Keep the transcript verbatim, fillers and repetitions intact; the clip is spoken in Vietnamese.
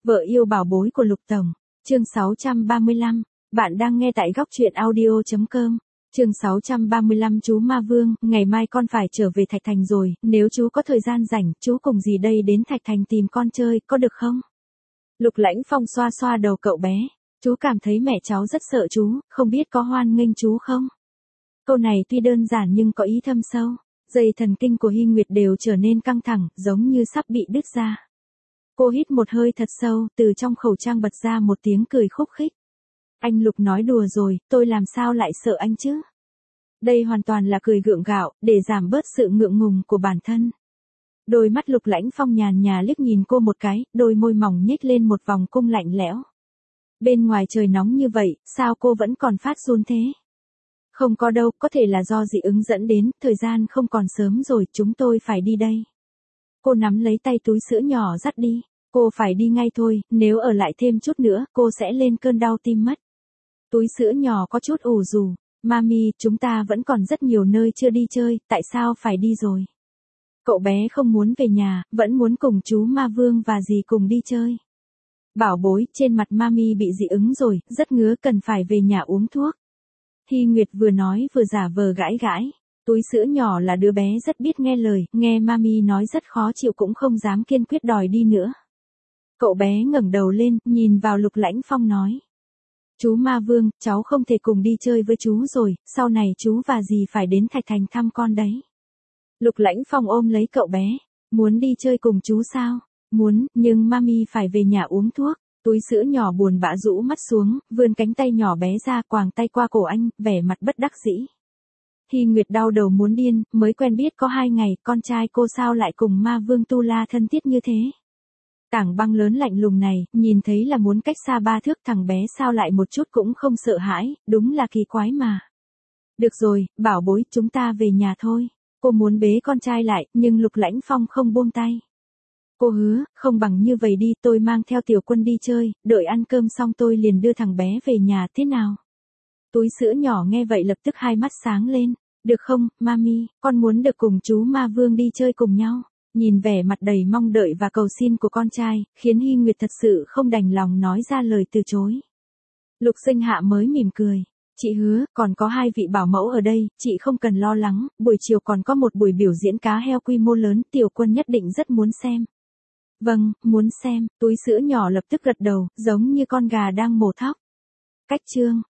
Vợ yêu bảo bối của Lục Tổng. Chương sáu trăm ba mươi lăm. Bạn đang nghe tại góc truyện audio chấm com. Chương sáu trăm ba mươi lăm. Chú Ma Vương, ngày mai con phải trở về Thạch Thành rồi, nếu chú có thời gian rảnh, chú cùng dì đây đến Thạch Thành tìm con chơi, có được không? Lục Lãnh Phong xoa xoa đầu cậu bé. Chú cảm thấy mẹ cháu rất sợ chú, không biết có hoan nghênh chú không? Câu này tuy đơn giản nhưng có ý thâm sâu. Dây thần kinh của Hy Nguyệt đều trở nên căng thẳng, giống như sắp bị đứt ra. Cô hít một hơi thật sâu, từ trong khẩu trang bật ra một tiếng cười khúc khích. Anh Lục nói đùa rồi, tôi làm sao lại sợ anh chứ? Đây hoàn toàn là cười gượng gạo, để giảm bớt sự ngượng ngùng của bản thân. Đôi mắt Lục Lãnh Phong nhàn nhạt liếc nhìn cô một cái, đôi môi mỏng nhếch lên một vòng cung lạnh lẽo. Bên ngoài trời nóng như vậy, sao cô vẫn còn phát run thế? Không có đâu, có thể là do dị ứng dẫn đến, thời gian không còn sớm rồi, chúng tôi phải đi đây. Cô nắm lấy tay túi sữa nhỏ dắt đi. Cô phải đi ngay thôi, nếu ở lại thêm chút nữa, cô sẽ lên cơn đau tim mất. Túi sữa nhỏ có chút ủ rù. Mami, chúng ta vẫn còn rất nhiều nơi chưa đi chơi, tại sao phải đi rồi? Cậu bé không muốn về nhà, vẫn muốn cùng chú Ma Vương và dì cùng đi chơi. Bảo bối, trên mặt Mami bị dị ứng rồi, rất ngứa, cần phải về nhà uống thuốc. Hy Nguyệt vừa nói vừa giả vờ gãi gãi. Túi sữa nhỏ là đứa bé rất biết nghe lời, nghe Mami nói rất khó chịu cũng không dám kiên quyết đòi đi nữa. Cậu bé ngẩng đầu lên, nhìn vào Lục Lãnh Phong nói. Chú Ma Vương, cháu không thể cùng đi chơi với chú rồi, sau này chú và dì phải đến Thạch Thành thăm con đấy. Lục Lãnh Phong ôm lấy cậu bé. Muốn đi chơi cùng chú sao? Muốn, nhưng Mami phải về nhà uống thuốc. Túi sữa nhỏ buồn bã rũ mắt xuống, vươn cánh tay nhỏ bé ra quàng tay qua cổ anh, vẻ mặt bất đắc dĩ. Hy Nguyệt đau đầu muốn điên, mới quen biết có hai ngày, con trai cô sao lại cùng Ma Vương Tu La thân thiết như thế? Tảng băng lớn lạnh lùng này, nhìn thấy là muốn cách xa ba thước, thằng bé sao lại một chút cũng không sợ hãi, đúng là kỳ quái mà. Được rồi, bảo bối, chúng ta về nhà thôi. Cô muốn bế con trai lại, nhưng Lục Lãnh Phong không buông tay. Cô hứa, không bằng như vậy đi, tôi mang theo Tiểu Quân đi chơi, đợi ăn cơm xong tôi liền đưa thằng bé về nhà, thế nào? Túi sữa nhỏ nghe vậy lập tức hai mắt sáng lên. Được không, Mami, con muốn được cùng chú Ma Vương đi chơi cùng nhau. Nhìn vẻ mặt đầy mong đợi và cầu xin của con trai, khiến Hy Nguyệt thật sự không đành lòng nói ra lời từ chối. Lục Sinh Hạ mới mỉm cười. Chị hứa, còn có hai vị bảo mẫu ở đây, chị không cần lo lắng, buổi chiều còn có một buổi biểu diễn cá heo quy mô lớn, Tiểu Quân nhất định rất muốn xem. Vâng, muốn xem, túi sữa nhỏ lập tức gật đầu, giống như con gà đang mổ thóc. Cách chương.